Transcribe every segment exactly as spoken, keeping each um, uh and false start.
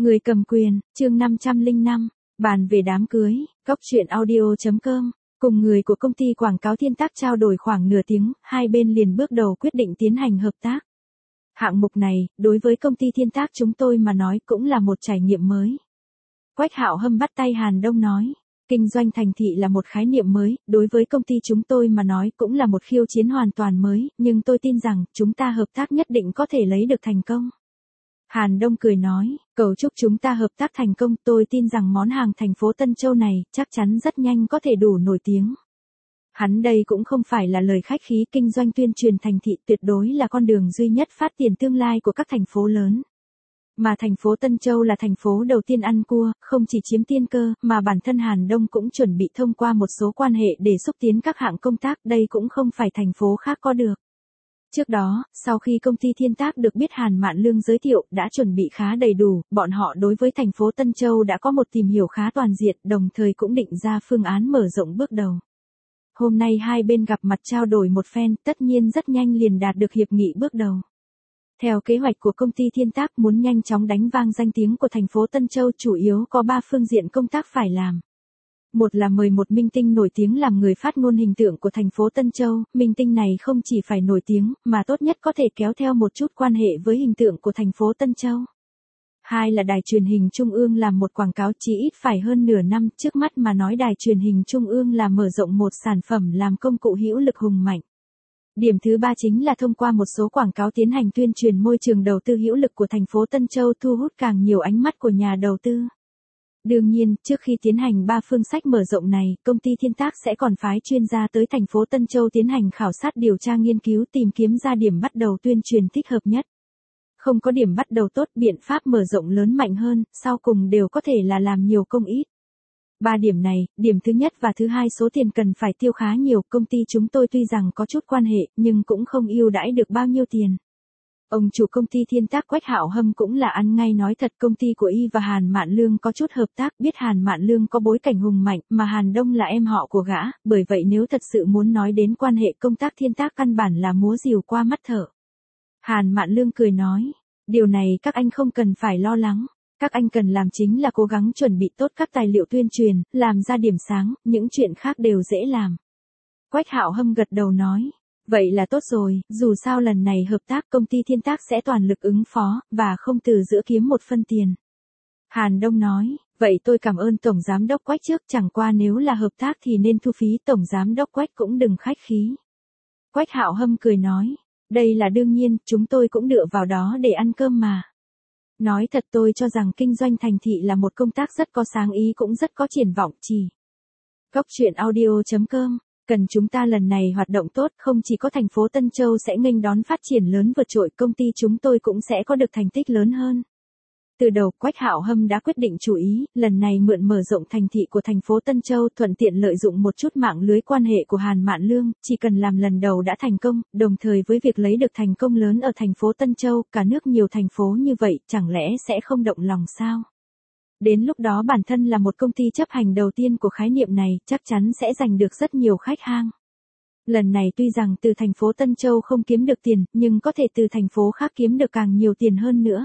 Người cầm quyền, chương năm trăm lẻ năm, bàn về đám cưới, cóc truyện audio chấm com, cùng người của công ty quảng cáo Thiên Tác trao đổi khoảng nửa tiếng, hai bên liền bước đầu quyết định tiến hành hợp tác. Hạng mục này, đối với công ty Thiên Tác chúng tôi mà nói cũng là một trải nghiệm mới. Quách Hạo Hâm bắt tay Hàn Đông nói, kinh doanh thành thị là một khái niệm mới, đối với công ty chúng tôi mà nói cũng là một khiêu chiến hoàn toàn mới, nhưng tôi tin rằng chúng ta hợp tác nhất định có thể lấy được thành công. Hàn Đông cười nói, cầu chúc chúng ta hợp tác thành công, tôi tin rằng món hàng thành phố Tân Châu này chắc chắn rất nhanh có thể đủ nổi tiếng. Hắn đây cũng không phải là lời khách khí, kinh doanh tuyên truyền thành thị tuyệt đối là con đường duy nhất phát triển tương lai của các thành phố lớn. Mà thành phố Tân Châu là thành phố đầu tiên ăn cua, không chỉ chiếm tiên cơ, mà bản thân Hàn Đông cũng chuẩn bị thông qua một số quan hệ để xúc tiến các hạng công tác, đây cũng không phải thành phố khác có được. Trước đó, sau khi công ty Thiên Tác được biết Hàn Mạn Lương giới thiệu đã chuẩn bị khá đầy đủ, bọn họ đối với thành phố Tân Châu đã có một tìm hiểu khá toàn diện, đồng thời cũng định ra phương án mở rộng bước đầu. Hôm nay hai bên gặp mặt trao đổi một phen, tất nhiên rất nhanh liền đạt được hiệp nghị bước đầu. Theo kế hoạch của công ty Thiên Tác muốn nhanh chóng đánh vang danh tiếng của thành phố Tân Châu, chủ yếu có ba phương diện công tác phải làm. Một là mời một minh tinh nổi tiếng làm người phát ngôn hình tượng của thành phố Tân Châu, minh tinh này không chỉ phải nổi tiếng, mà tốt nhất có thể kéo theo một chút quan hệ với hình tượng của thành phố Tân Châu. Hai là đài truyền hình Trung ương làm một quảng cáo, chỉ ít phải hơn nửa năm, trước mắt mà nói đài truyền hình Trung ương là mở rộng một sản phẩm làm công cụ hữu lực hùng mạnh. Điểm thứ ba chính là thông qua một số quảng cáo tiến hành tuyên truyền môi trường đầu tư hữu lực của thành phố Tân Châu, thu hút càng nhiều ánh mắt của nhà đầu tư. Đương nhiên, trước khi tiến hành ba phương sách mở rộng này, công ty Thiên Tác sẽ còn phái chuyên gia tới thành phố Tân Châu tiến hành khảo sát điều tra nghiên cứu tìm kiếm ra điểm bắt đầu tuyên truyền thích hợp nhất. Không có điểm bắt đầu tốt, biện pháp mở rộng lớn mạnh hơn, sau cùng đều có thể là làm nhiều công ít. Ba điểm này, điểm thứ nhất và thứ hai số tiền cần phải tiêu khá nhiều, công ty chúng tôi tuy rằng có chút quan hệ, nhưng cũng không ưu đãi được bao nhiêu tiền. Ông chủ công ty Thiên Tác Quách Hạo Hâm cũng là ăn ngay nói thật, công ty của y và Hàn Mạn Lương có chút hợp tác, biết Hàn Mạn Lương có bối cảnh hùng mạnh, mà Hàn Đông là em họ của gã, bởi vậy nếu thật sự muốn nói đến quan hệ công tác Thiên Tác căn bản là múa rìu qua mắt thợ. Hàn Mạn Lương cười nói, điều này các anh không cần phải lo lắng. Các anh cần làm chính là cố gắng chuẩn bị tốt các tài liệu tuyên truyền, làm ra điểm sáng, những chuyện khác đều dễ làm. Quách Hạo Hâm gật đầu nói, vậy là tốt rồi, dù sao lần này hợp tác công ty Thiên Tác sẽ toàn lực ứng phó, và không từ giữa kiếm một phân tiền. Hàn Đông nói, vậy tôi cảm ơn Tổng Giám đốc Quách trước, chẳng qua nếu là hợp tác thì nên thu phí, Tổng Giám đốc Quách cũng đừng khách khí. Quách Hạo Hâm cười nói, đây là đương nhiên, chúng tôi cũng dựa vào đó để ăn cơm mà. Nói thật tôi cho rằng kinh doanh thành thị là một công tác rất có sáng ý cũng rất có triển vọng, chỉ. Cóc truyện audio chấm com, cần chúng ta lần này hoạt động tốt, không chỉ có thành phố Tân Châu sẽ nghênh đón phát triển lớn vượt trội, công ty chúng tôi cũng sẽ có được thành tích lớn hơn. Từ đầu, Quách Hạo Hâm đã quyết định chủ ý, lần này mượn mở rộng thành thị của thành phố Tân Châu, thuận tiện lợi dụng một chút mạng lưới quan hệ của Hàn Mạn Lương, chỉ cần làm lần đầu đã thành công, đồng thời với việc lấy được thành công lớn ở thành phố Tân Châu, cả nước nhiều thành phố như vậy, chẳng lẽ sẽ không động lòng sao? Đến lúc đó bản thân là một công ty chấp hành đầu tiên của khái niệm này, chắc chắn sẽ giành được rất nhiều khách hàng. Lần này tuy rằng từ thành phố Tân Châu không kiếm được tiền, nhưng có thể từ thành phố khác kiếm được càng nhiều tiền hơn nữa.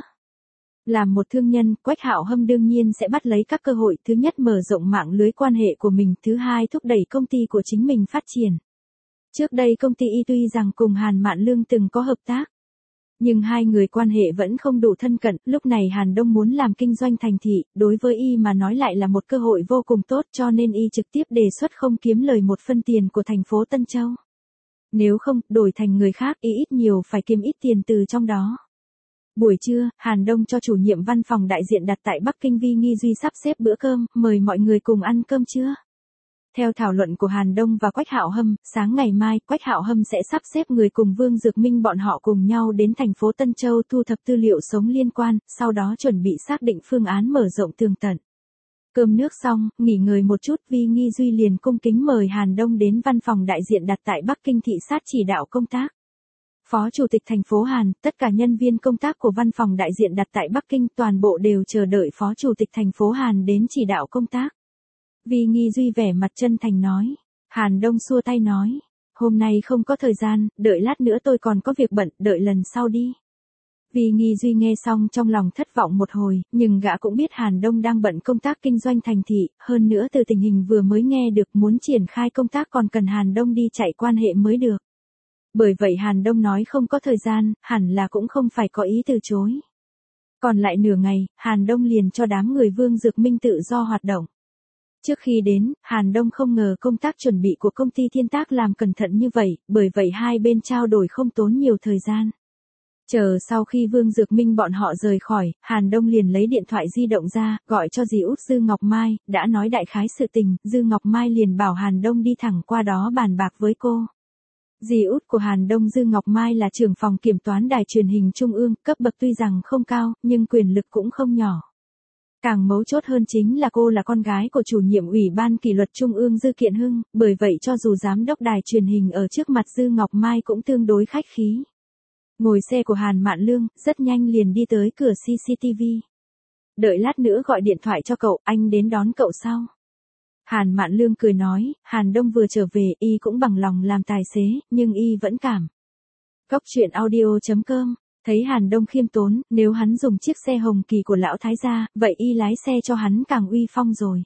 Làm một thương nhân, Quách Hạo Hâm đương nhiên sẽ bắt lấy các cơ hội, thứ nhất mở rộng mạng lưới quan hệ của mình, thứ hai thúc đẩy công ty của chính mình phát triển. Trước đây công ty y tuy rằng cùng Hàn Mạn Lương từng có hợp tác, nhưng hai người quan hệ vẫn không đủ thân cận, lúc này Hàn Đông muốn làm kinh doanh thành thị, đối với y mà nói lại là một cơ hội vô cùng tốt, cho nên y trực tiếp đề xuất không kiếm lời một phân tiền của thành phố Tân Châu. Nếu không, đổi thành người khác, y ít nhiều phải kiếm ít tiền từ trong đó. Buổi trưa, Hàn Đông cho chủ nhiệm văn phòng đại diện đặt tại Bắc Kinh Vi Nghi Duy sắp xếp bữa cơm, mời mọi người cùng ăn cơm trưa. Theo thảo luận của Hàn Đông và Quách Hạo Hâm, sáng ngày mai, Quách Hạo Hâm sẽ sắp xếp người cùng Vương Dược Minh bọn họ cùng nhau đến thành phố Tân Châu thu thập tư liệu sống liên quan, sau đó chuẩn bị xác định phương án mở rộng tường tận. Cơm nước xong, nghỉ ngơi một chút, Vi Nghi Duy liền cung kính mời Hàn Đông đến văn phòng đại diện đặt tại Bắc Kinh thị sát chỉ đạo công tác. Phó Chủ tịch thành phố Hàn, tất cả nhân viên công tác của văn phòng đại diện đặt tại Bắc Kinh toàn bộ đều chờ đợi Phó Chủ tịch thành phố Hàn đến chỉ đạo công tác. Vi Nghi Duy vẻ mặt chân thành nói. Hàn Đông xua tay nói. Hôm nay không có thời gian, đợi lát nữa tôi còn có việc bận, đợi lần sau đi. Vì Nghi Duy nghe xong trong lòng thất vọng một hồi, nhưng gã cũng biết Hàn Đông đang bận công tác kinh doanh thành thị, hơn nữa từ tình hình vừa mới nghe được muốn triển khai công tác còn cần Hàn Đông đi chạy quan hệ mới được. Bởi vậy Hàn Đông nói không có thời gian, hẳn là cũng không phải có ý từ chối. Còn lại nửa ngày, Hàn Đông liền cho đám người Vương Dược Minh tự do hoạt động. Trước khi đến, Hàn Đông không ngờ công tác chuẩn bị của công ty Thiên Tác làm cẩn thận như vậy, bởi vậy hai bên trao đổi không tốn nhiều thời gian. Chờ sau khi Vương Dược Minh bọn họ rời khỏi, Hàn Đông liền lấy điện thoại di động ra, gọi cho dì út Dư Ngọc Mai, đã nói đại khái sự tình, Dư Ngọc Mai liền bảo Hàn Đông đi thẳng qua đó bàn bạc với cô. Dì út của Hàn Đông Dư Ngọc Mai là trưởng phòng kiểm toán đài truyền hình Trung ương, cấp bậc tuy rằng không cao, nhưng quyền lực cũng không nhỏ. Càng mấu chốt hơn chính là cô là con gái của chủ nhiệm Ủy ban kỷ luật Trung ương Dư Kiện Hưng, bởi vậy cho dù giám đốc đài truyền hình ở trước mặt Dư Ngọc Mai cũng tương đối khách khí. Ngồi xe của Hàn Mạn Lương, rất nhanh liền đi tới cửa xê xê tê vê. Đợi lát nữa gọi điện thoại cho cậu, anh đến đón cậu sau. Hàn Mạn Lương cười nói, Hàn Đông vừa trở về, y cũng bằng lòng làm tài xế, nhưng y vẫn cảm. Cóc truyện audio chấm com, thấy Hàn Đông khiêm tốn, nếu hắn dùng chiếc xe hồng kỳ của lão thái gia, vậy y lái xe cho hắn càng uy phong rồi.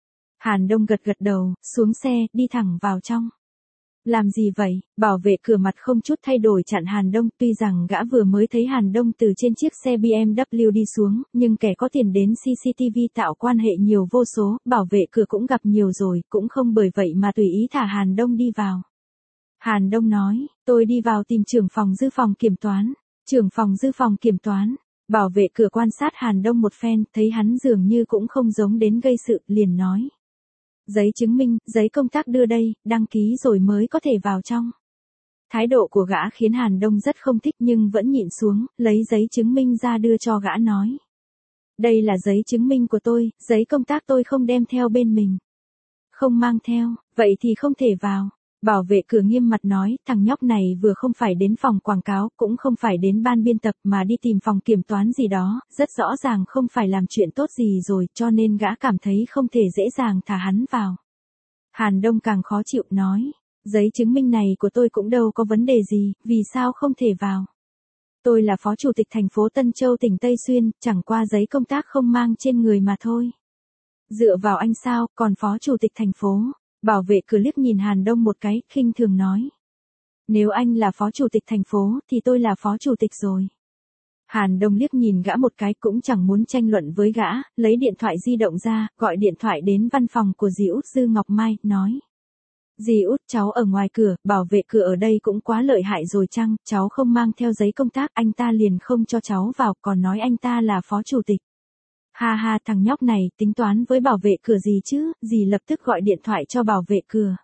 Hàn Đông gật gật đầu, xuống xe, đi thẳng vào trong. Làm gì vậy? Bảo vệ cửa mặt không chút thay đổi chặn Hàn Đông, tuy rằng gã vừa mới thấy Hàn Đông từ trên chiếc xe bê em vê đi xuống, nhưng kẻ có tiền đến xê xê tê vê tạo quan hệ nhiều vô số, bảo vệ cửa cũng gặp nhiều rồi, cũng không bởi vậy mà tùy ý thả Hàn Đông đi vào. Hàn Đông nói, tôi đi vào tìm trưởng phòng Dư phòng kiểm toán. Trưởng phòng Dư phòng kiểm toán. Bảo vệ cửa quan sát Hàn Đông một phen, thấy hắn dường như cũng không giống đến gây sự, liền nói. Giấy chứng minh, giấy công tác đưa đây, đăng ký rồi mới có thể vào trong. Thái độ của gã khiến Hàn Đông rất không thích nhưng vẫn nhịn xuống, lấy giấy chứng minh ra đưa cho gã nói. Đây là giấy chứng minh của tôi, giấy công tác tôi không đem theo bên mình. Không mang theo, vậy thì không thể vào. Bảo vệ cửa nghiêm mặt nói, thằng nhóc này vừa không phải đến phòng quảng cáo, cũng không phải đến ban biên tập mà đi tìm phòng kiểm toán gì đó, rất rõ ràng không phải làm chuyện tốt gì rồi, cho nên gã cảm thấy không thể dễ dàng thả hắn vào. Hàn Đông càng khó chịu nói, giấy chứng minh này của tôi cũng đâu có vấn đề gì, vì sao không thể vào. Tôi là phó chủ tịch thành phố Tân Châu tỉnh Tây Xuyên, chẳng qua giấy công tác không mang trên người mà thôi. Dựa vào anh sao, còn phó chủ tịch thành phố. Bảo vệ cửa liếc nhìn Hàn Đông một cái, khinh thường nói. Nếu anh là phó chủ tịch thành phố, thì tôi là phó chủ tịch rồi. Hàn Đông liếc nhìn gã một cái cũng chẳng muốn tranh luận với gã, lấy điện thoại di động ra, gọi điện thoại đến văn phòng của dì út Dư Ngọc Mai, nói. Dì út, cháu ở ngoài cửa, bảo vệ cửa ở đây cũng quá lợi hại rồi chăng, cháu không mang theo giấy công tác, anh ta liền không cho cháu vào, còn nói anh ta là phó chủ tịch. Ha ha, thằng nhóc này tính toán với bảo vệ cửa gì chứ, dì lập tức gọi điện thoại cho bảo vệ cửa.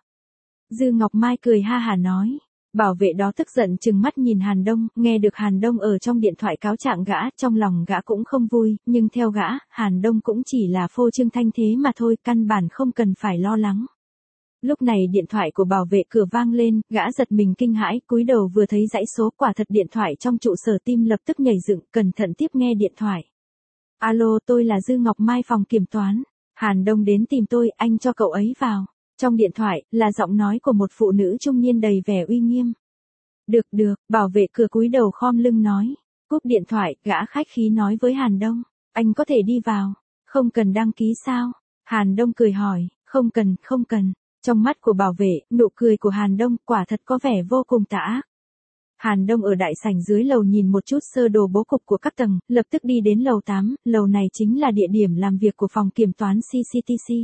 Dư Ngọc Mai cười ha hà nói. Bảo vệ đó tức giận trừng mắt nhìn Hàn Đông, nghe được Hàn Đông ở trong điện thoại cáo trạng gã, trong lòng gã cũng không vui, nhưng theo gã, Hàn Đông cũng chỉ là phô trương thanh thế mà thôi, căn bản không cần phải lo lắng. Lúc này điện thoại của bảo vệ cửa vang lên, gã giật mình kinh hãi, cúi đầu vừa thấy dãy số, quả thật điện thoại trong trụ sở, tim lập tức nhảy dựng, cẩn thận tiếp nghe điện thoại. Alo, tôi là Dư Ngọc Mai phòng kiểm toán. Hàn Đông đến tìm tôi, anh cho cậu ấy vào. Trong điện thoại, là giọng nói của một phụ nữ trung niên đầy vẻ uy nghiêm. Được được, bảo vệ cửa cúi đầu khom lưng nói. Cúp điện thoại, gã khách khí nói với Hàn Đông. Anh có thể đi vào. Không cần đăng ký sao? Hàn Đông cười hỏi. Không cần, không cần. Trong mắt của bảo vệ, nụ cười của Hàn Đông quả thật có vẻ vô cùng tà ác. Hàn Đông ở đại sảnh dưới lầu nhìn một chút sơ đồ bố cục của các tầng, lập tức đi đến lầu tám, lầu này chính là địa điểm làm việc của phòng kiểm toán xê xê tê xê.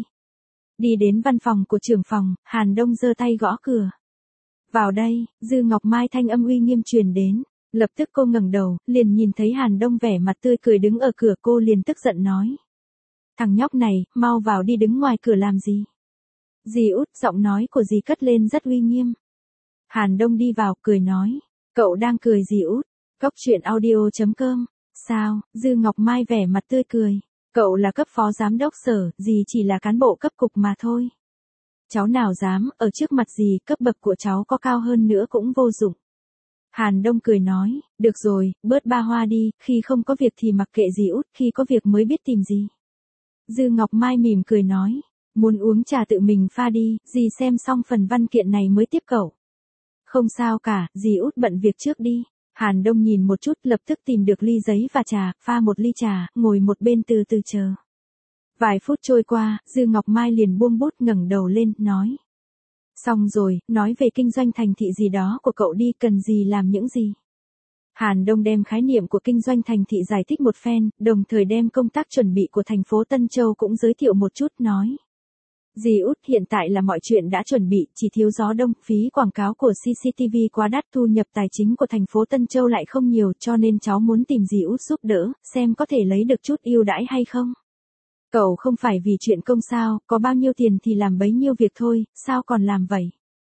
Đi đến văn phòng của trưởng phòng, Hàn Đông giơ tay gõ cửa. Vào đây, Dư Ngọc Mai thanh âm uy nghiêm truyền đến, lập tức cô ngẩng đầu, liền nhìn thấy Hàn Đông vẻ mặt tươi cười đứng ở cửa, cô liền tức giận nói. Thằng nhóc này, mau vào đi, đứng ngoài cửa làm gì? Dì út, giọng nói của dì cất lên rất uy nghiêm. Hàn Đông đi vào, cười nói. Cậu đang cười gì út? Cóc truyện audio chấm com. Sao? Dư Ngọc Mai vẻ mặt tươi cười. Cậu là cấp phó giám đốc sở, dì chỉ là cán bộ cấp cục mà thôi. Cháu nào dám, ở trước mặt dì, cấp bậc của cháu có cao hơn nữa cũng vô dụng. Hàn Đông cười nói, được rồi, bớt ba hoa đi, khi không có việc thì mặc kệ dì út, khi có việc mới biết tìm gì. Dư Ngọc Mai mỉm cười nói, muốn uống trà tự mình pha đi, dì xem xong phần văn kiện này mới tiếp cậu. Không sao cả, dì út bận việc trước đi. Hàn Đông nhìn một chút lập tức tìm được ly giấy và trà, pha một ly trà, ngồi một bên từ từ chờ. Vài phút trôi qua, Dư Ngọc Mai liền buông bút ngẩng đầu lên, nói. Xong rồi, nói về kinh doanh thành thị gì đó của cậu đi, cần gì làm những gì. Hàn Đông đem khái niệm của kinh doanh thành thị giải thích một phen, đồng thời đem công tác chuẩn bị của thành phố Tân Châu cũng giới thiệu một chút, nói. Dì Út, hiện tại là mọi chuyện đã chuẩn bị, chỉ thiếu gió đông, phí quảng cáo của xê xê tê vê quá đắt, thu nhập tài chính của thành phố Tân Châu lại không nhiều, cho nên cháu muốn tìm dì Út giúp đỡ, xem có thể lấy được chút ưu đãi hay không. Cậu không phải vì chuyện công sao, có bao nhiêu tiền thì làm bấy nhiêu việc thôi, sao còn làm vậy?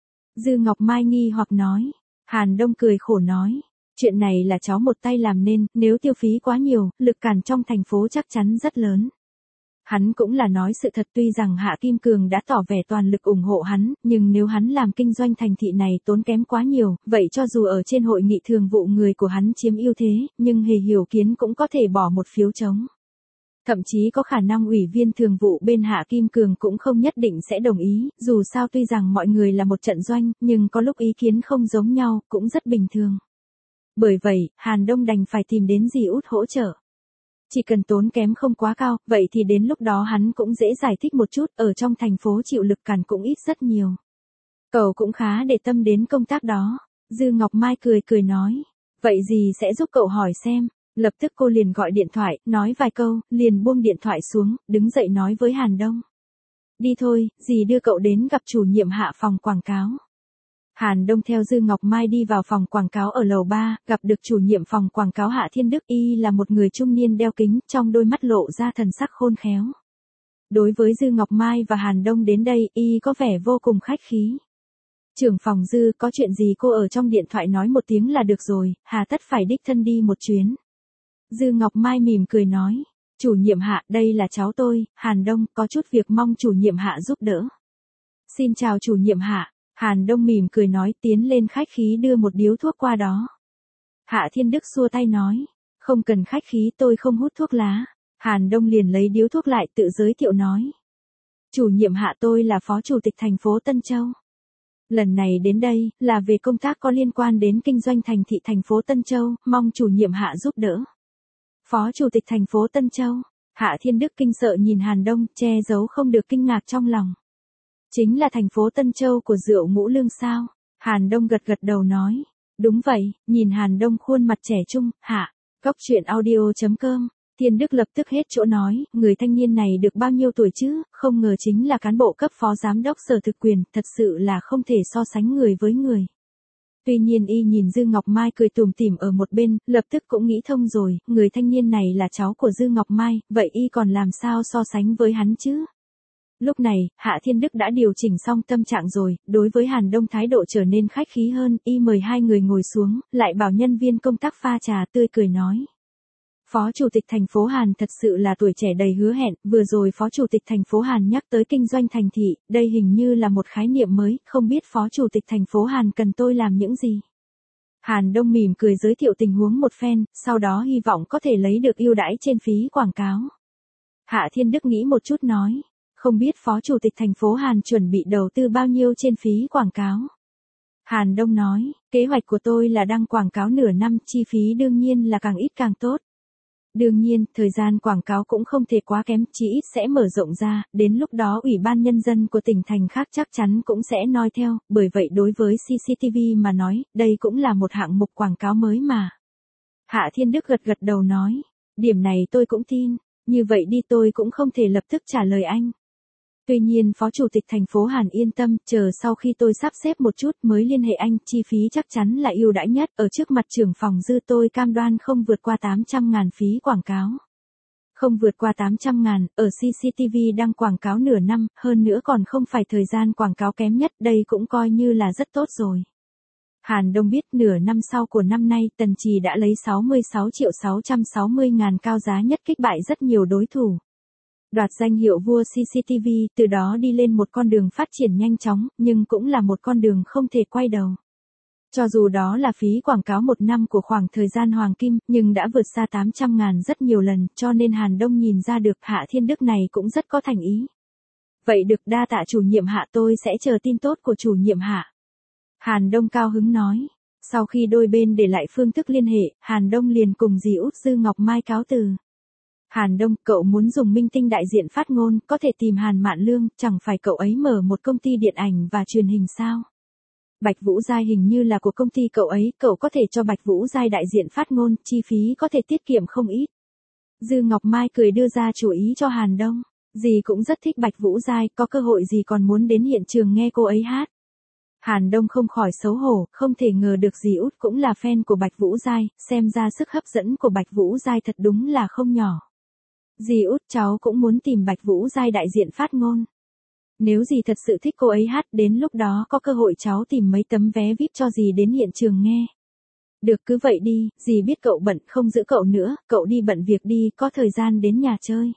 Dư Ngọc Mai nghi hoặc nói. Hàn Đông cười khổ nói. Chuyện này là cháu một tay làm nên, nếu tiêu phí quá nhiều, lực cản trong thành phố chắc chắn rất lớn. Hắn cũng là nói sự thật, tuy rằng Hạ Kim Cường đã tỏ vẻ toàn lực ủng hộ hắn, nhưng nếu hắn làm kinh doanh thành thị này tốn kém quá nhiều, vậy cho dù ở trên hội nghị thường vụ người của hắn chiếm ưu thế, nhưng Hề Hiểu Kiến cũng có thể bỏ một phiếu trống. Thậm chí có khả năng ủy viên thường vụ bên Hạ Kim Cường cũng không nhất định sẽ đồng ý, dù sao tuy rằng mọi người là một trận doanh, nhưng có lúc ý kiến không giống nhau, cũng rất bình thường. Bởi vậy, Hàn Đông đành phải tìm đến dì Út hỗ trợ. Chỉ cần tốn kém không quá cao, vậy thì đến lúc đó hắn cũng dễ giải thích một chút, ở trong thành phố chịu lực cản cũng ít rất nhiều. Cậu cũng khá để tâm đến công tác đó. Dư Ngọc Mai cười cười nói, vậy dì sẽ giúp cậu hỏi xem. Lập tức cô liền gọi điện thoại, nói vài câu, liền buông điện thoại xuống, đứng dậy nói với Hàn Đông. Đi thôi, dì đưa cậu đến gặp chủ nhiệm Hạ phòng quảng cáo. Hàn Đông theo Dư Ngọc Mai đi vào phòng quảng cáo ở lầu ba, gặp được chủ nhiệm phòng quảng cáo Hạ Thiên Đức, y là một người trung niên đeo kính, trong đôi mắt lộ ra thần sắc khôn khéo. Đối với Dư Ngọc Mai và Hàn Đông đến đây, y có vẻ vô cùng khách khí. Trưởng phòng Dư, có chuyện gì cô ở trong điện thoại nói một tiếng là được rồi, hà tất phải đích thân đi một chuyến. Dư Ngọc Mai mỉm cười nói, chủ nhiệm Hạ, đây là cháu tôi, Hàn Đông, có chút việc mong chủ nhiệm Hạ giúp đỡ. Xin chào chủ nhiệm Hạ. Hàn Đông mỉm cười nói, tiến lên khách khí đưa một điếu thuốc qua đó. Hạ Thiên Đức xua tay nói, không cần khách khí, tôi không hút thuốc lá. Hàn Đông liền lấy điếu thuốc lại tự giới thiệu nói. Chủ nhiệm Hạ, tôi là phó chủ tịch thành phố Tân Châu. Lần này đến đây, là về công tác có liên quan đến kinh doanh thành thị thành phố Tân Châu, mong chủ nhiệm Hạ giúp đỡ. Phó chủ tịch thành phố Tân Châu. Hạ Thiên Đức kinh sợ nhìn Hàn Đông, che giấu không được kinh ngạc trong lòng. Chính là thành phố Tân Châu của rượu Ngũ Lương sao? Hàn Đông gật gật đầu nói. Đúng vậy, nhìn Hàn Đông khuôn mặt trẻ trung, hạ. Góc truyện audio chấm com. Thiên Đức lập tức hết chỗ nói, người thanh niên này được bao nhiêu tuổi chứ, không ngờ chính là cán bộ cấp phó giám đốc sở thực quyền, thật sự là không thể so sánh người với người. Tuy nhiên y nhìn Dư Ngọc Mai cười tủm tỉm ở một bên, lập tức cũng nghĩ thông rồi, người thanh niên này là cháu của Dư Ngọc Mai, vậy y còn làm sao so sánh với hắn chứ? Lúc này, Hạ Thiên Đức đã điều chỉnh xong tâm trạng rồi, đối với Hàn Đông thái độ trở nên khách khí hơn, y mời hai người ngồi xuống, lại bảo nhân viên công tác pha trà, tươi cười nói. Phó Chủ tịch thành phố Hàn thật sự là tuổi trẻ đầy hứa hẹn, vừa rồi Phó Chủ tịch thành phố Hàn nhắc tới kinh doanh thành thị, đây hình như là một khái niệm mới, không biết Phó Chủ tịch thành phố Hàn cần tôi làm những gì. Hàn Đông mỉm cười giới thiệu tình huống một phen, sau đó hy vọng có thể lấy được ưu đãi trên phí quảng cáo. Hạ Thiên Đức nghĩ một chút nói. Không biết Phó Chủ tịch thành phố Hàn chuẩn bị đầu tư bao nhiêu trên phí quảng cáo. Hàn Đông nói, kế hoạch của tôi là đăng quảng cáo nửa năm, chi phí đương nhiên là càng ít càng tốt. Đương nhiên, thời gian quảng cáo cũng không thể quá kém, chỉ ít sẽ mở rộng ra, đến lúc đó Ủy ban Nhân dân của tỉnh thành khác chắc chắn cũng sẽ noi theo, bởi vậy đối với xê xê tê vê mà nói, đây cũng là một hạng mục quảng cáo mới mà. Hạ Thiên Đức gật gật đầu nói, điểm này tôi cũng tin, như vậy đi tôi cũng không thể lập tức trả lời anh. Tuy nhiên Phó Chủ tịch thành phố Hàn yên tâm, chờ sau khi tôi sắp xếp một chút mới liên hệ anh, chi phí chắc chắn là ưu đãi nhất, ở trước mặt trưởng phòng Dư tôi cam đoan không vượt qua tám trăm ngàn phí quảng cáo. Không vượt qua tám trăm ngàn, ở xê xê tê vê đăng quảng cáo nửa năm, hơn nữa còn không phải thời gian quảng cáo kém nhất, đây cũng coi như là rất tốt rồi. Hàn Đông biết nửa năm sau của năm nay Tần Trì đã lấy sáu mươi sáu triệu sáu trăm sáu mươi ngàn cao giá nhất kích bại rất nhiều đối thủ. Đoạt danh hiệu vua xê xê tê vê, từ đó đi lên một con đường phát triển nhanh chóng, nhưng cũng là một con đường không thể quay đầu. Cho dù đó là phí quảng cáo một năm của khoảng thời gian hoàng kim, nhưng đã vượt xa tám trăm ngàn rất nhiều lần, cho nên Hàn Đông nhìn ra được Hạ Thiên Đức này cũng rất có thành ý. Vậy được, đa tạ chủ nhiệm Hạ, tôi sẽ chờ tin tốt của chủ nhiệm Hạ. Hàn Đông cao hứng nói. Sau khi đôi bên để lại phương thức liên hệ, Hàn Đông liền cùng dì út Dư Ngọc Mai cáo từ. Hàn Đông, cậu muốn dùng minh tinh đại diện phát ngôn, có thể tìm Hàn Mạn Lương, chẳng phải cậu ấy mở một công ty điện ảnh và truyền hình sao? Bạch Vũ Giai hình như là của công ty cậu ấy, cậu có thể cho Bạch Vũ Giai đại diện phát ngôn, chi phí có thể tiết kiệm không ít. Dư Ngọc Mai cười đưa ra chủ ý cho Hàn Đông. Dì cũng rất thích Bạch Vũ Giai, có cơ hội dì còn muốn đến hiện trường nghe cô ấy hát. Hàn Đông không khỏi xấu hổ, không thể ngờ được dì út cũng là fan của Bạch Vũ Giai, xem ra sức hấp dẫn của Bạch Vũ Giai thật đúng là không nhỏ. Dì út, cháu cũng muốn tìm Bạch Vũ Giai đại diện phát ngôn. Nếu dì thật sự thích cô ấy hát, đến lúc đó có cơ hội cháu tìm mấy tấm vé víp cho dì đến hiện trường nghe. Được, cứ vậy đi, dì biết cậu bận, không giữ cậu nữa, cậu đi bận việc đi, có thời gian đến nhà chơi.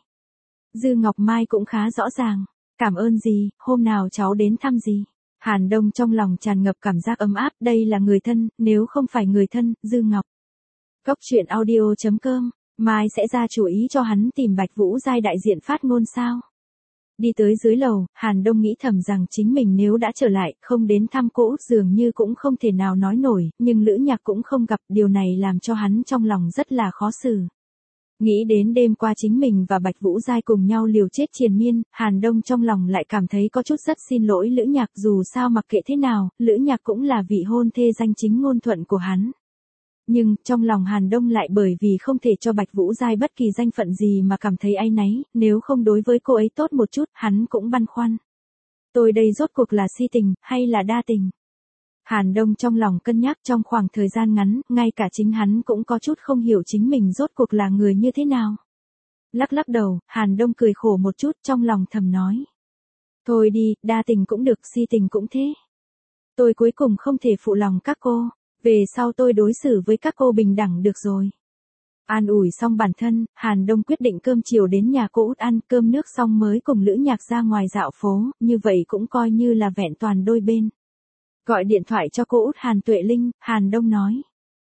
Dư Ngọc Mai cũng khá rõ ràng. Cảm ơn dì, hôm nào cháu đến thăm dì. Hàn Đông trong lòng tràn ngập cảm giác ấm áp, đây là người thân, nếu không phải người thân, Dư Ngọc. Cốc truyện audio chấm com, Mai sẽ ra chủ ý cho hắn tìm Bạch Vũ Giai đại diện phát ngôn sao. Đi tới dưới lầu, Hàn Đông nghĩ thầm rằng chính mình nếu đã trở lại, không đến thăm cô út dường như cũng không thể nào nói nổi, nhưng Lữ Nhạc cũng không gặp, điều này làm cho hắn trong lòng rất là khó xử. Nghĩ đến đêm qua chính mình và Bạch Vũ Giai cùng nhau liều chết triền miên, Hàn Đông trong lòng lại cảm thấy có chút rất xin lỗi Lữ Nhạc, dù sao mặc kệ thế nào, Lữ Nhạc cũng là vị hôn thê danh chính ngôn thuận của hắn. Nhưng, trong lòng Hàn Đông lại bởi vì không thể cho Bạch Vũ Giai bất kỳ danh phận gì mà cảm thấy áy náy, nếu không đối với cô ấy tốt một chút, hắn cũng băn khoăn. Tôi đây rốt cuộc là si tình, hay là đa tình? Hàn Đông trong lòng cân nhắc trong khoảng thời gian ngắn, ngay cả chính hắn cũng có chút không hiểu chính mình rốt cuộc là người như thế nào. Lắc lắc đầu, Hàn Đông cười khổ một chút trong lòng thầm nói. Thôi đi, đa tình cũng được, si tình cũng thế. Tôi cuối cùng không thể phụ lòng các cô, về sau tôi đối xử với các cô bình đẳng được rồi. An ủi xong bản thân, Hàn Đông quyết định cơm chiều đến nhà cô út ăn, cơm nước xong mới cùng Lữ Nhạc ra ngoài dạo phố, như vậy cũng coi như là vẹn toàn đôi bên. Gọi điện thoại cho cô út Hàn Tuệ Linh, Hàn Đông nói.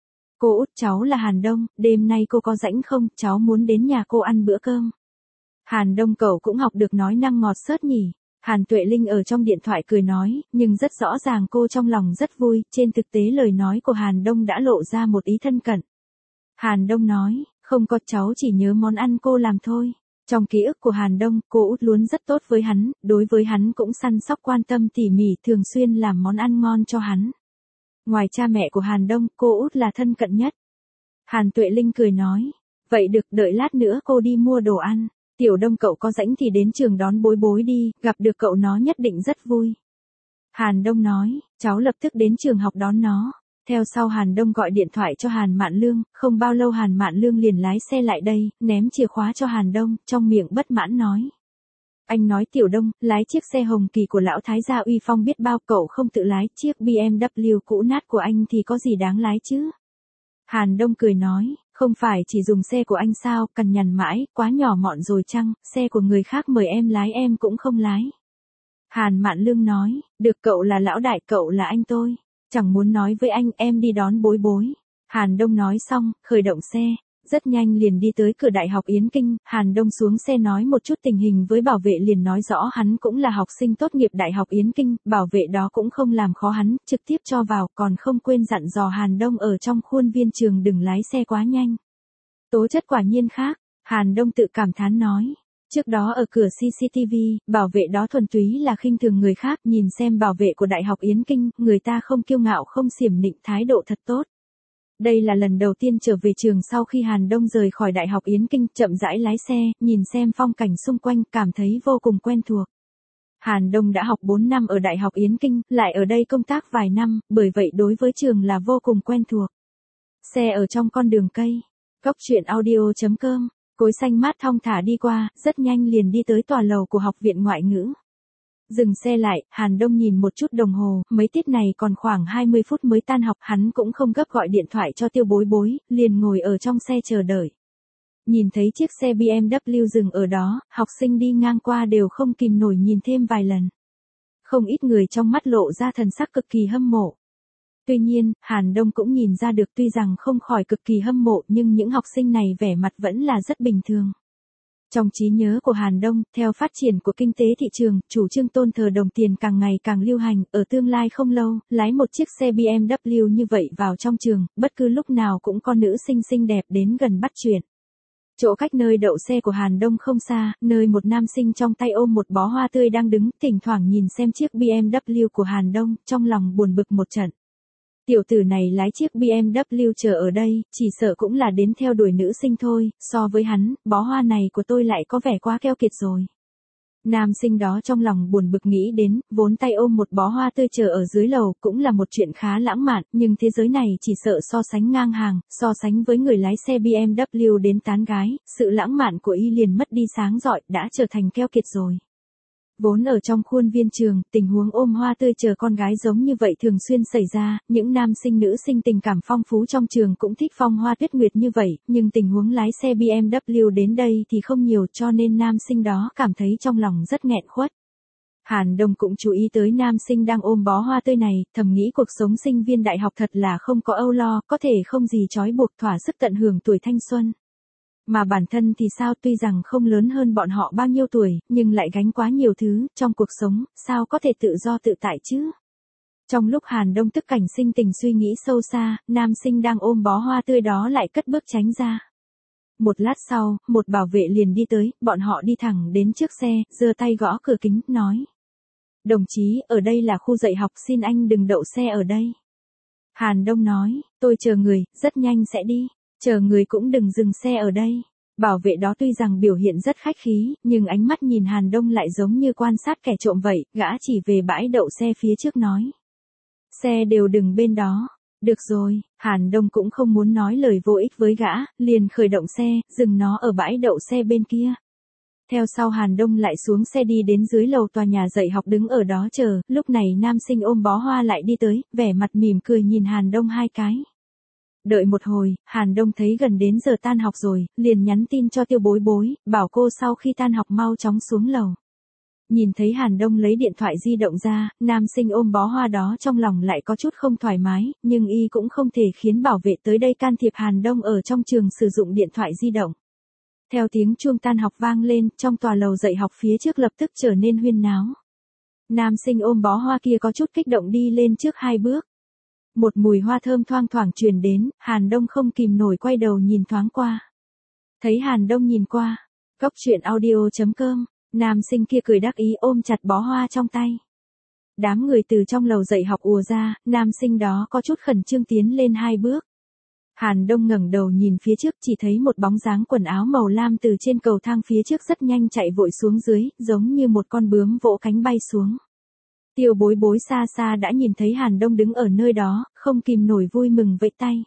Cô út, cháu là Hàn Đông, đêm nay cô có rảnh không, cháu muốn đến nhà cô ăn bữa cơm. Hàn Đông cậu cũng học được nói năng ngọt xớt nhỉ. Hàn Tuệ Linh ở trong điện thoại cười nói, nhưng rất rõ ràng cô trong lòng rất vui, trên thực tế lời nói của Hàn Đông đã lộ ra một ý thân cận. Hàn Đông nói, không có, cháu chỉ nhớ món ăn cô làm thôi. Trong ký ức của Hàn Đông, cô út luôn rất tốt với hắn, đối với hắn cũng săn sóc quan tâm tỉ mỉ, thường xuyên làm món ăn ngon cho hắn. Ngoài cha mẹ của Hàn Đông, cô út là thân cận nhất. Hàn Tuệ Linh cười nói, vậy được, đợi lát nữa cô đi mua đồ ăn. Tiểu Đông cậu có rảnh thì đến trường đón Bối Bối đi, gặp được cậu nó nhất định rất vui. Hàn Đông nói, cháu lập tức đến trường học đón nó. Theo sau Hàn Đông gọi điện thoại cho Hàn Mạn Lương, không bao lâu Hàn Mạn Lương liền lái xe lại đây, ném chìa khóa cho Hàn Đông, trong miệng bất mãn nói. Anh nói Tiểu Đông, lái chiếc xe hồng kỳ của lão thái gia uy phong biết bao, cậu không tự lái, chiếc bê em vê cũ nát của anh thì có gì đáng lái chứ? Hàn Đông cười nói, không phải chỉ dùng xe của anh sao, cằn nhằn mãi, quá nhỏ mọn rồi chăng, xe của người khác mời em lái em cũng không lái. Hàn Mạn Lương nói, được, cậu là lão đại, cậu là anh tôi. Chẳng muốn nói với anh, em đi đón Bối Bối. Hàn Đông nói xong, khởi động xe, rất nhanh liền đi tới cửa Đại học Yến Kinh, Hàn Đông xuống xe nói một chút tình hình với bảo vệ, liền nói rõ hắn cũng là học sinh tốt nghiệp Đại học Yến Kinh, bảo vệ đó cũng không làm khó hắn, trực tiếp cho vào, còn không quên dặn dò Hàn Đông ở trong khuôn viên trường đừng lái xe quá nhanh. Tố chất quả nhiên khác, Hàn Đông tự cảm thán nói. Trước đó ở cửa xê xê tê vê, bảo vệ đó thuần túy là khinh thường người khác, nhìn xem bảo vệ của Đại học Yến Kinh, người ta không kiêu ngạo không xiểm nịnh, thái độ thật tốt. Đây là lần đầu tiên trở về trường sau khi Hàn Đông rời khỏi Đại học Yến Kinh, chậm rãi lái xe, nhìn xem phong cảnh xung quanh, cảm thấy vô cùng quen thuộc. Hàn Đông đã học bốn năm ở Đại học Yến Kinh, lại ở đây công tác vài năm, bởi vậy đối với trường là vô cùng quen thuộc. Xe ở trong con đường cây. Cốc truyện audio chấm com. Cối xanh mát thong thả đi qua, rất nhanh liền đi tới tòa lầu của học viện ngoại ngữ. Dừng xe lại, Hàn Đông nhìn một chút đồng hồ, mấy tiết này còn khoảng hai mươi phút mới tan học, hắn cũng không gấp gọi điện thoại cho Tiêu Bối Bối, liền ngồi ở trong xe chờ đợi. Nhìn thấy chiếc xe bê em vê dừng ở đó, học sinh đi ngang qua đều không kìm nổi nhìn thêm vài lần. Không ít người trong mắt lộ ra thần sắc cực kỳ hâm mộ. Tuy nhiên, Hàn Đông cũng nhìn ra được tuy rằng không khỏi cực kỳ hâm mộ nhưng những học sinh này vẻ mặt vẫn là rất bình thường. Trong trí nhớ của Hàn Đông, theo phát triển của kinh tế thị trường, chủ trương tôn thờ đồng tiền càng ngày càng lưu hành, ở tương lai không lâu, lái một chiếc xe bê em vê như vậy vào trong trường, bất cứ lúc nào cũng có nữ sinh xinh đẹp đến gần bắt chuyện. Chỗ cách nơi đậu xe của Hàn Đông không xa, nơi một nam sinh trong tay ôm một bó hoa tươi đang đứng, thỉnh thoảng nhìn xem chiếc bê em vê của Hàn Đông, trong lòng buồn bực một trận. Tiểu tử này lái chiếc bê em vê chờ ở đây, chỉ sợ cũng là đến theo đuổi nữ sinh thôi, so với hắn, bó hoa này của tôi lại có vẻ quá keo kiệt rồi. Nam sinh đó trong lòng buồn bực nghĩ đến, vốn tay ôm một bó hoa tươi chờ ở dưới lầu cũng là một chuyện khá lãng mạn, nhưng thế giới này chỉ sợ so sánh ngang hàng, so sánh với người lái xe bê em vê đến tán gái, sự lãng mạn của y liền mất đi sáng rọi, đã trở thành keo kiệt rồi. Vốn ở trong khuôn viên trường, tình huống ôm hoa tươi chờ con gái giống như vậy thường xuyên xảy ra, những nam sinh nữ sinh tình cảm phong phú trong trường cũng thích phong hoa tuyết nguyệt như vậy, nhưng tình huống lái xe bê em vê đến đây thì không nhiều cho nên nam sinh đó cảm thấy trong lòng rất nghẹn khuất. Hàn Đông cũng chú ý tới nam sinh đang ôm bó hoa tươi này, thầm nghĩ cuộc sống sinh viên đại học thật là không có âu lo, có thể không gì trói buộc thỏa sức tận hưởng tuổi thanh xuân. Mà bản thân thì sao, tuy rằng không lớn hơn bọn họ bao nhiêu tuổi, nhưng lại gánh quá nhiều thứ, trong cuộc sống, sao có thể tự do tự tại chứ? Trong lúc Hàn Đông tức cảnh sinh tình suy nghĩ sâu xa, nam sinh đang ôm bó hoa tươi đó lại cất bước tránh ra. Một lát sau, một bảo vệ liền đi tới, bọn họ đi thẳng đến trước xe, giơ tay gõ cửa kính, nói. Đồng chí, ở đây là khu dạy học, xin anh đừng đậu xe ở đây. Hàn Đông nói, tôi chờ người, rất nhanh sẽ đi. Chờ người cũng đừng dừng xe ở đây. Bảo vệ đó tuy rằng biểu hiện rất khách khí, nhưng ánh mắt nhìn Hàn Đông lại giống như quan sát kẻ trộm vậy, gã chỉ về bãi đậu xe phía trước nói. Xe đều đừng bên đó. Được rồi, Hàn Đông cũng không muốn nói lời vô ích với gã, liền khởi động xe, dừng nó ở bãi đậu xe bên kia. Theo sau Hàn Đông lại xuống xe đi đến dưới lầu tòa nhà dạy học đứng ở đó chờ, lúc này nam sinh ôm bó hoa lại đi tới, vẻ mặt mỉm cười nhìn Hàn Đông hai cái. Đợi một hồi, Hàn Đông thấy gần đến giờ tan học rồi, liền nhắn tin cho Tiêu Bối Bối, bảo cô sau khi tan học mau chóng xuống lầu. Nhìn thấy Hàn Đông lấy điện thoại di động ra, nam sinh ôm bó hoa đó trong lòng lại có chút không thoải mái, nhưng y cũng không thể khiến bảo vệ tới đây can thiệp Hàn Đông ở trong trường sử dụng điện thoại di động. Theo tiếng chuông tan học vang lên, trong tòa lầu dạy học phía trước lập tức trở nên huyên náo. Nam sinh ôm bó hoa kia có chút kích động đi lên trước hai bước. Một mùi hoa thơm thoang thoảng truyền đến, Hàn Đông không kìm nổi quay đầu nhìn thoáng qua. Thấy Hàn Đông nhìn qua, Cốc truyện audio chấm com, nam sinh kia cười đắc ý ôm chặt bó hoa trong tay. Đám người từ trong lầu dạy học ùa ra, nam sinh đó có chút khẩn trương tiến lên hai bước. Hàn Đông ngẩng đầu nhìn phía trước chỉ thấy một bóng dáng quần áo màu lam từ trên cầu thang phía trước rất nhanh chạy vội xuống dưới, giống như một con bướm vỗ cánh bay xuống. Tiêu Bối Bối xa xa đã nhìn thấy Hàn Đông đứng ở nơi đó, không kìm nổi vui mừng vẫy tay.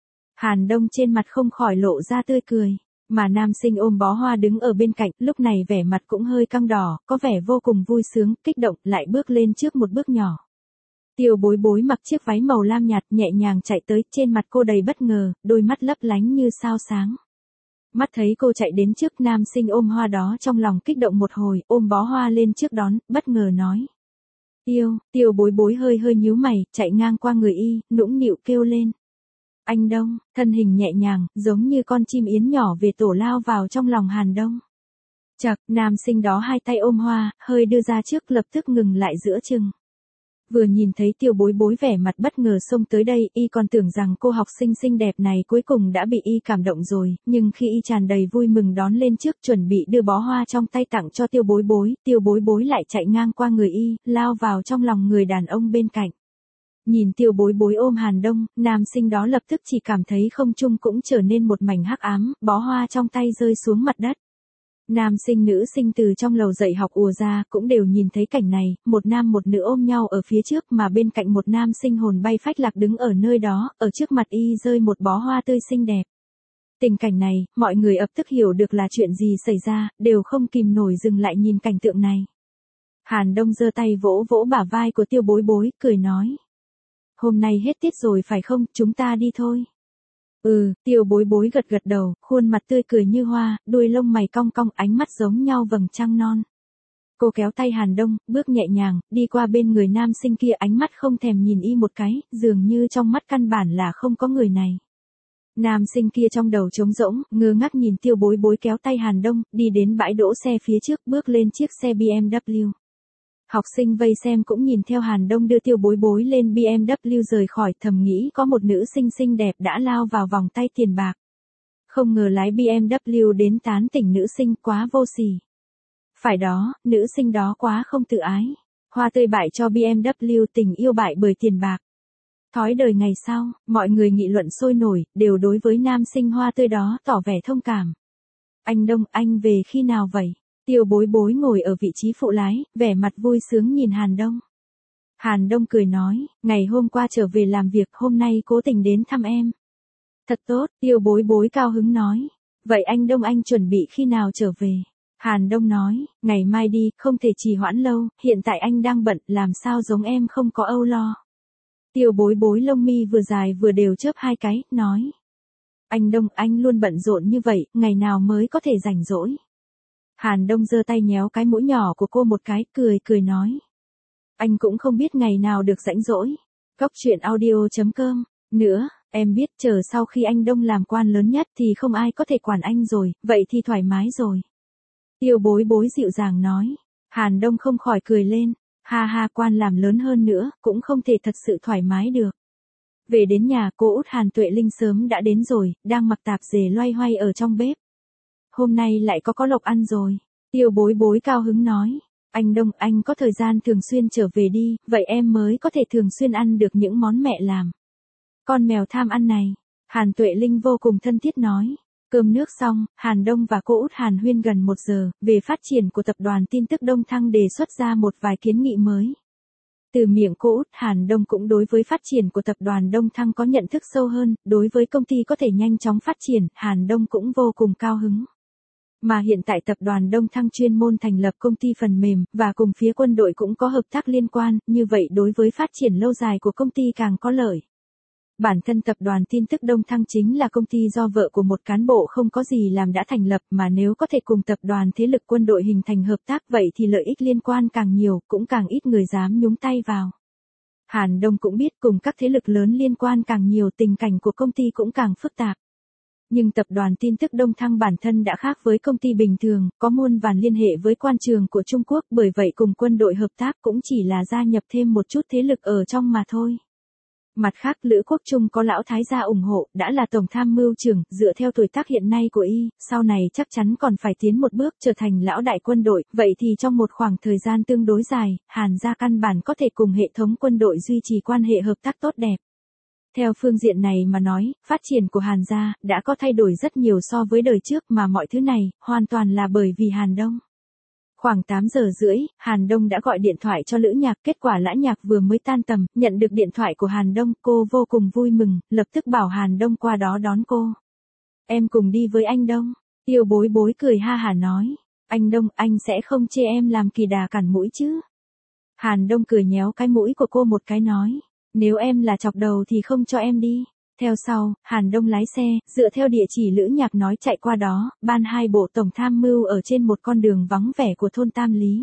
Hàn Đông trên mặt không khỏi lộ ra tươi cười, mà nam sinh ôm bó hoa đứng ở bên cạnh, lúc này vẻ mặt cũng hơi căng đỏ, có vẻ vô cùng vui sướng, kích động, lại bước lên trước một bước nhỏ. Tiêu Bối Bối mặc chiếc váy màu lam nhạt nhẹ nhàng chạy tới, trên mặt cô đầy bất ngờ, đôi mắt lấp lánh như sao sáng. Mắt thấy cô chạy đến trước nam sinh ôm hoa đó trong lòng kích động một hồi, ôm bó hoa lên trước đón, bất ngờ nói. Tiêu, Tiêu Bối Bối hơi hơi nhíu mày, chạy ngang qua người y, nũng nịu kêu lên. Anh Đông, thân hình nhẹ nhàng, giống như con chim yến nhỏ về tổ lao vào trong lòng Hàn Đông. Chậc, nam sinh đó hai tay ôm hoa, hơi đưa ra trước lập tức ngừng lại giữa chừng. Vừa nhìn thấy Tiêu Bối Bối vẻ mặt bất ngờ xông tới đây, y còn tưởng rằng cô học sinh xinh đẹp này cuối cùng đã bị y cảm động rồi, nhưng khi y tràn đầy vui mừng đón lên trước chuẩn bị đưa bó hoa trong tay tặng cho Tiêu Bối Bối, Tiêu Bối Bối lại chạy ngang qua người y, lao vào trong lòng người đàn ông bên cạnh. Nhìn Tiêu Bối Bối ôm Hàn Đông, nam sinh đó lập tức chỉ cảm thấy không trung cũng trở nên một mảnh hắc ám, bó hoa trong tay rơi xuống mặt đất. Nam sinh nữ sinh từ trong lầu dạy học ùa ra, cũng đều nhìn thấy cảnh này, một nam một nữ ôm nhau ở phía trước mà bên cạnh một nam sinh hồn bay phách lạc đứng ở nơi đó, ở trước mặt y rơi một bó hoa tươi xinh đẹp. Tình cảnh này, mọi người ập tức hiểu được là chuyện gì xảy ra, đều không kìm nổi dừng lại nhìn cảnh tượng này. Hàn Đông giơ tay vỗ vỗ bả vai của Tiêu Bối Bối, cười nói. Hôm nay hết tiết rồi phải không, chúng ta đi thôi. Ừ, Tiêu Bối Bối gật gật đầu, khuôn mặt tươi cười như hoa, đuôi lông mày cong cong, ánh mắt giống nhau vầng trăng non. Cô kéo tay Hàn Đông, bước nhẹ nhàng, đi qua bên người nam sinh kia, ánh mắt không thèm nhìn y một cái, dường như trong mắt căn bản là không có người này. Nam sinh kia trong đầu trống rỗng, ngơ ngác nhìn Tiêu Bối Bối kéo tay Hàn Đông, đi đến bãi đỗ xe phía trước, bước lên chiếc xe bê em vê. Học sinh vây xem cũng nhìn theo Hàn Đông đưa Tiêu Bối Bối lên bê em vê rời khỏi, thầm nghĩ có một nữ sinh xinh đẹp đã lao vào vòng tay tiền bạc. Không ngờ lái bê em vê đến tán tỉnh nữ sinh, quá vô sỉ. Phải đó, nữ sinh đó quá không tự ái. Hoa tươi bại cho bê em vê, tình yêu bại bởi tiền bạc. Thói đời ngày sau, mọi người nghị luận sôi nổi, đều đối với nam sinh hoa tươi đó tỏ vẻ thông cảm. Anh Đông, anh về khi nào vậy? Tiêu Bối Bối ngồi ở vị trí phụ lái, vẻ mặt vui sướng nhìn Hàn Đông. Hàn Đông cười nói, ngày hôm qua trở về làm việc, hôm nay cố tình đến thăm em. Thật tốt, Tiêu Bối Bối cao hứng nói. Vậy anh Đông anh chuẩn bị khi nào trở về? Hàn Đông nói, ngày mai đi, không thể trì hoãn lâu, hiện tại anh đang bận, làm sao giống em không có âu lo. Tiêu Bối Bối lông mi vừa dài vừa đều chớp hai cái, nói. Anh Đông, anh luôn bận rộn như vậy, ngày nào mới có thể rảnh rỗi. Hàn Đông giơ tay nhéo cái mũi nhỏ của cô một cái, cười cười nói. Anh cũng không biết ngày nào được rảnh rỗi. Góc truyện audio chấm com. Nữa, em biết chờ sau khi anh Đông làm quan lớn nhất thì không ai có thể quản anh rồi, vậy thì thoải mái rồi. Tiêu Bối Bối dịu dàng nói. Hàn Đông không khỏi cười lên. Ha ha, quan làm lớn hơn nữa, cũng không thể thật sự thoải mái được. Về đến nhà, cô út Hàn Tuệ Linh sớm đã đến rồi, đang mặc tạp dề loay hoay ở trong bếp. Hôm nay lại có có lộc ăn rồi. Tiêu Bối Bối cao hứng nói. Anh Đông, anh có thời gian thường xuyên trở về đi, vậy em mới có thể thường xuyên ăn được những món mẹ làm. Con mèo tham ăn này. Hàn Tuệ Linh vô cùng thân thiết nói. Cơm nước xong, Hàn Đông và cô út Hàn huyên gần một giờ, về phát triển của tập đoàn tin tức Đông Thăng đề xuất ra một vài kiến nghị mới. Từ miệng cô út Hàn Đông cũng đối với phát triển của tập đoàn Đông Thăng có nhận thức sâu hơn, đối với công ty có thể nhanh chóng phát triển, Hàn Đông cũng vô cùng cao hứng. Mà hiện tại tập đoàn Đông Thăng chuyên môn thành lập công ty phần mềm, và cùng phía quân đội cũng có hợp tác liên quan, như vậy đối với phát triển lâu dài của công ty càng có lợi. Bản thân tập đoàn tin tức Đông Thăng chính là công ty do vợ của một cán bộ không có gì làm đã thành lập, mà nếu có thể cùng tập đoàn thế lực quân đội hình thành hợp tác vậy thì lợi ích liên quan càng nhiều, cũng càng ít người dám nhúng tay vào. Hàn Đông cũng biết cùng các thế lực lớn liên quan càng nhiều, tình cảnh của công ty cũng càng phức tạp. Nhưng tập đoàn tin tức Đông Thăng bản thân đã khác với công ty bình thường, có muôn vàn liên hệ với quan trường của Trung Quốc, bởi vậy cùng quân đội hợp tác cũng chỉ là gia nhập thêm một chút thế lực ở trong mà thôi. Mặt khác, Lữ Quốc Trung có lão thái gia ủng hộ, đã là tổng tham mưu trưởng, dựa theo tuổi tác hiện nay của y, sau này chắc chắn còn phải tiến một bước trở thành lão đại quân đội, vậy thì trong một khoảng thời gian tương đối dài, Hàn gia căn bản có thể cùng hệ thống quân đội duy trì quan hệ hợp tác tốt đẹp. Theo phương diện này mà nói, phát triển của Hàn gia đã có thay đổi rất nhiều so với đời trước, mà mọi thứ này hoàn toàn là bởi vì Hàn Đông. Khoảng tám giờ rưỡi, Hàn Đông đã gọi điện thoại cho Lữ Nhạc, kết quả Lã Nhạc vừa mới tan tầm, nhận được điện thoại của Hàn Đông, cô vô cùng vui mừng, lập tức bảo Hàn Đông qua đó đón cô. Em cùng đi với anh Đông. Tiêu Bối Bối cười ha hả nói. Anh Đông, anh sẽ không chê em làm kỳ đà cản mũi chứ? Hàn Đông cười nhéo cái mũi của cô một cái nói. Nếu em là chọc đầu thì không cho em đi. Theo sau, Hàn Đông lái xe, dựa theo địa chỉ Lữ Nhạc nói chạy qua đó, ban hai bộ tổng tham mưu ở trên một con đường vắng vẻ của thôn Tam Lý.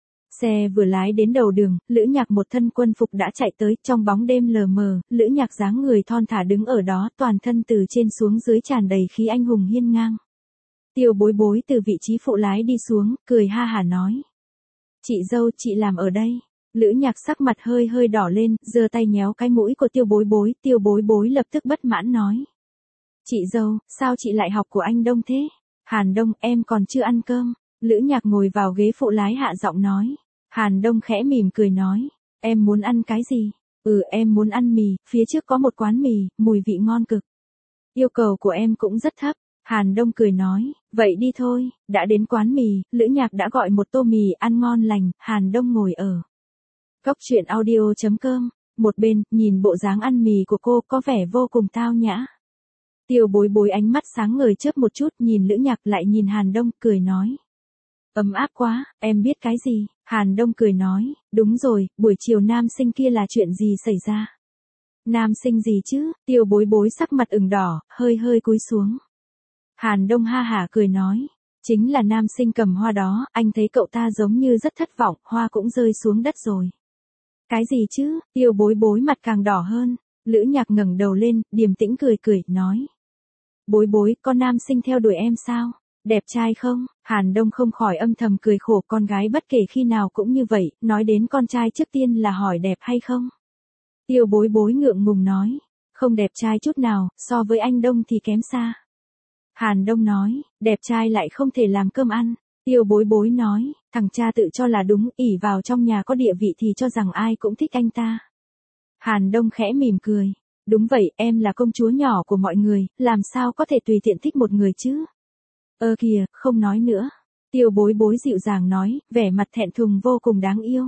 Xe vừa lái đến đầu đường, Lữ Nhạc một thân quân phục đã chạy tới, trong bóng đêm lờ mờ, Lữ Nhạc dáng người thon thả đứng ở đó, toàn thân từ trên xuống dưới tràn đầy khí anh hùng hiên ngang. Tiêu Bối Bối từ vị trí phụ lái đi xuống, cười ha hả nói. Chị dâu, chị làm ở đây. Lữ Nhạc sắc mặt hơi hơi đỏ lên, giơ tay nhéo cái mũi của Tiêu Bối Bối, Tiêu Bối Bối lập tức bất mãn nói. Chị dâu, sao chị lại học của anh Đông thế? Hàn Đông, em còn chưa ăn cơm. Lữ Nhạc ngồi vào ghế phụ lái hạ giọng nói. Hàn Đông khẽ mỉm cười nói. Em muốn ăn cái gì? Ừ, em muốn ăn mì, phía trước có một quán mì, mùi vị ngon cực. Yêu cầu của em cũng rất thấp. Hàn Đông cười nói, vậy đi thôi. Đã đến quán mì, Lữ Nhạc đã gọi một tô mì ăn ngon lành, Hàn Đông ngồi ở góc truyện audio chấm com, một bên, nhìn bộ dáng ăn mì của cô có vẻ vô cùng tao nhã. Tiêu Bối Bối ánh mắt sáng ngời chớp một chút, nhìn Lữ Nhạc lại nhìn Hàn Đông, cười nói. Ấm áp quá, em biết cái gì? Hàn Đông cười nói, đúng rồi, buổi chiều nam sinh kia là chuyện gì xảy ra? Nam sinh gì chứ? Tiêu Bối Bối sắc mặt ửng đỏ, hơi hơi cúi xuống. Hàn Đông ha hả cười nói. Chính là nam sinh cầm hoa đó, anh thấy cậu ta giống như rất thất vọng, hoa cũng rơi xuống đất rồi. Cái gì chứ? Tiêu Bối Bối mặt càng đỏ hơn. Lữ Nhạc ngẩng đầu lên, điềm tĩnh cười cười, nói. Bối bối, có nam sinh theo đuổi em sao? Đẹp trai không? Hàn Đông không khỏi âm thầm cười khổ, con gái bất kể khi nào cũng như vậy, nói đến con trai trước tiên là hỏi đẹp hay không? Tiêu bối bối ngượng ngùng nói, không đẹp trai chút nào, so với anh Đông thì kém xa. Hàn Đông nói, đẹp trai lại không thể làm cơm ăn. Tiêu bối bối nói, thằng cha tự cho là đúng, ỷ vào trong nhà có địa vị thì cho rằng ai cũng thích anh ta. Hàn Đông khẽ mỉm cười, đúng vậy, em là công chúa nhỏ của mọi người, làm sao có thể tùy tiện thích một người chứ? Ơ kìa, không nói nữa. Tiêu bối bối dịu dàng nói, vẻ mặt thẹn thùng vô cùng đáng yêu.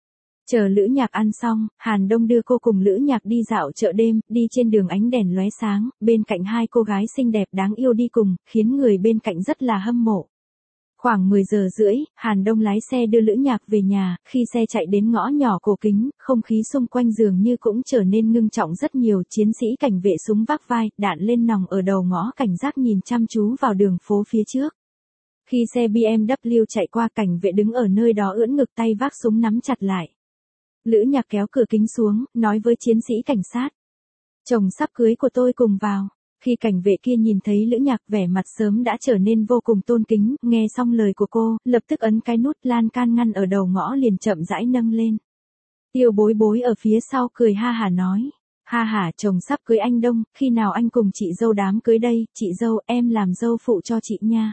Chờ Lữ Nhạc ăn xong, Hàn Đông đưa cô cùng Lữ Nhạc đi dạo chợ đêm, đi trên đường ánh đèn lóe sáng, bên cạnh hai cô gái xinh đẹp đáng yêu đi cùng, khiến người bên cạnh rất là hâm mộ. Khoảng mười giờ rưỡi, Hàn Đông lái xe đưa Lữ Nhạc về nhà, khi xe chạy đến ngõ nhỏ cổ kính, không khí xung quanh dường như cũng trở nên ngưng trọng rất nhiều, chiến sĩ cảnh vệ súng vác vai, đạn lên nòng ở đầu ngõ cảnh giác nhìn chăm chú vào đường phố phía trước. Khi xe bê em vê chạy qua, cảnh vệ đứng ở nơi đó ưỡn ngực, tay vác súng nắm chặt lại. Lữ Nhạc kéo cửa kính xuống, nói với chiến sĩ cảnh sát. Chồng sắp cưới của tôi cùng vào. Khi cảnh vệ kia nhìn thấy Lữ Nhạc, vẻ mặt sớm đã trở nên vô cùng tôn kính, nghe xong lời của cô, lập tức ấn cái nút lan can ngăn ở đầu ngõ liền chậm rãi nâng lên. Tiêu bối bối ở phía sau cười ha hả nói. Ha hả, chồng sắp cưới anh Đông, khi nào anh cùng chị dâu đám cưới đây, chị dâu, em làm dâu phụ cho chị nha.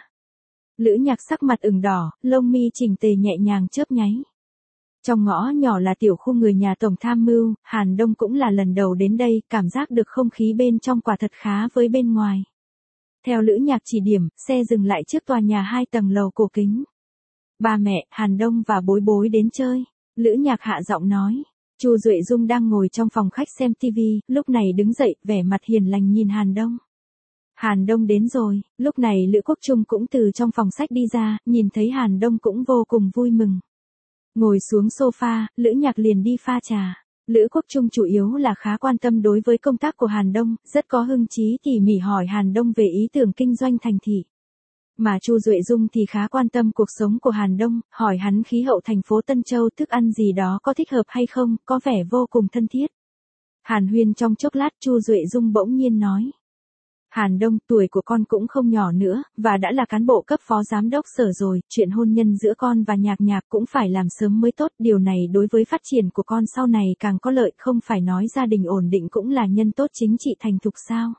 Lữ Nhạc sắc mặt ửng đỏ, lông mi chỉnh tề nhẹ nhàng chớp nháy. Trong ngõ nhỏ là tiểu khu người nhà tổng tham mưu, Hàn Đông cũng là lần đầu đến đây, cảm giác được không khí bên trong quả thật khá với bên ngoài. Theo Lữ Nhạc chỉ điểm, xe dừng lại trước tòa nhà hai tầng lầu cổ kính. Ba mẹ, Hàn Đông và bối bối đến chơi. Lữ Nhạc hạ giọng nói. Chu Duệ Dung đang ngồi trong phòng khách xem tivi, lúc này đứng dậy, vẻ mặt hiền lành nhìn Hàn Đông. Hàn Đông đến rồi, lúc này Lữ Quốc Trung cũng từ trong phòng sách đi ra, nhìn thấy Hàn Đông cũng vô cùng vui mừng. Ngồi xuống sofa, Lữ Nhạc liền đi pha trà. Lữ Quốc Trung chủ yếu là khá quan tâm đối với công tác của Hàn Đông, rất có hứng chí tỉ mỉ hỏi Hàn Đông về ý tưởng kinh doanh thành thị. Mà Chu Duệ Dung thì khá quan tâm cuộc sống của Hàn Đông, hỏi hắn khí hậu thành phố Tân Châu, thức ăn gì đó có thích hợp hay không, có vẻ vô cùng thân thiết. Hàn huyên trong chốc lát, Chu Duệ Dung bỗng nhiên nói. Hàn Đông, tuổi của con cũng không nhỏ nữa, và đã là cán bộ cấp phó giám đốc sở rồi, chuyện hôn nhân giữa con và Nhạc Nhạc cũng phải làm sớm mới tốt, điều này đối với phát triển của con sau này càng có lợi, không phải nói gia đình ổn định cũng là nhân tốt chính trị thành thục sao?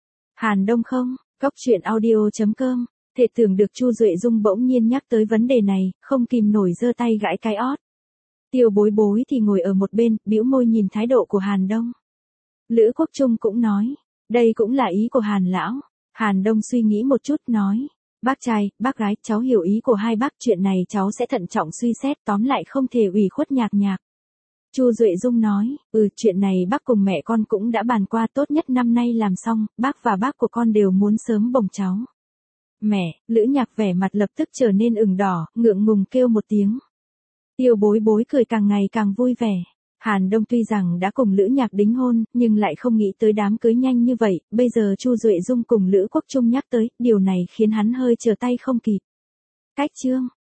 Hàn Đông không, Cóc truyện audio chấm com, thể tưởng được Chu Duệ Dung bỗng nhiên nhắc tới vấn đề này, không kìm nổi giơ tay gãi cái ót. Tiêu bối bối thì ngồi ở một bên, bĩu môi nhìn thái độ của Hàn Đông. Lữ Quốc Trung cũng nói. Đây cũng là ý của Hàn lão. Hàn Đông suy nghĩ một chút nói. Bác trai, bác gái, cháu hiểu ý của hai bác, chuyện này cháu sẽ thận trọng suy xét, tóm lại không thể ủy khuất Nhạc Nhạc. Chu Duệ Dung nói, ừ, chuyện này bác cùng mẹ con cũng đã bàn qua, tốt nhất năm nay làm xong, bác và bác của con đều muốn sớm bồng cháu. Mẹ, Lữ Nhạc vẻ mặt lập tức trở nên ửng đỏ, ngượng ngùng kêu một tiếng. Tiêu bối bối cười càng ngày càng vui vẻ. Hàn Đông tuy rằng đã cùng Lữ Nhạc đính hôn, nhưng lại không nghĩ tới đám cưới nhanh như vậy, bây giờ Chu Duệ Dung cùng Lữ Quốc Trung nhắc tới, điều này khiến hắn hơi trở tay không kịp. Cách chương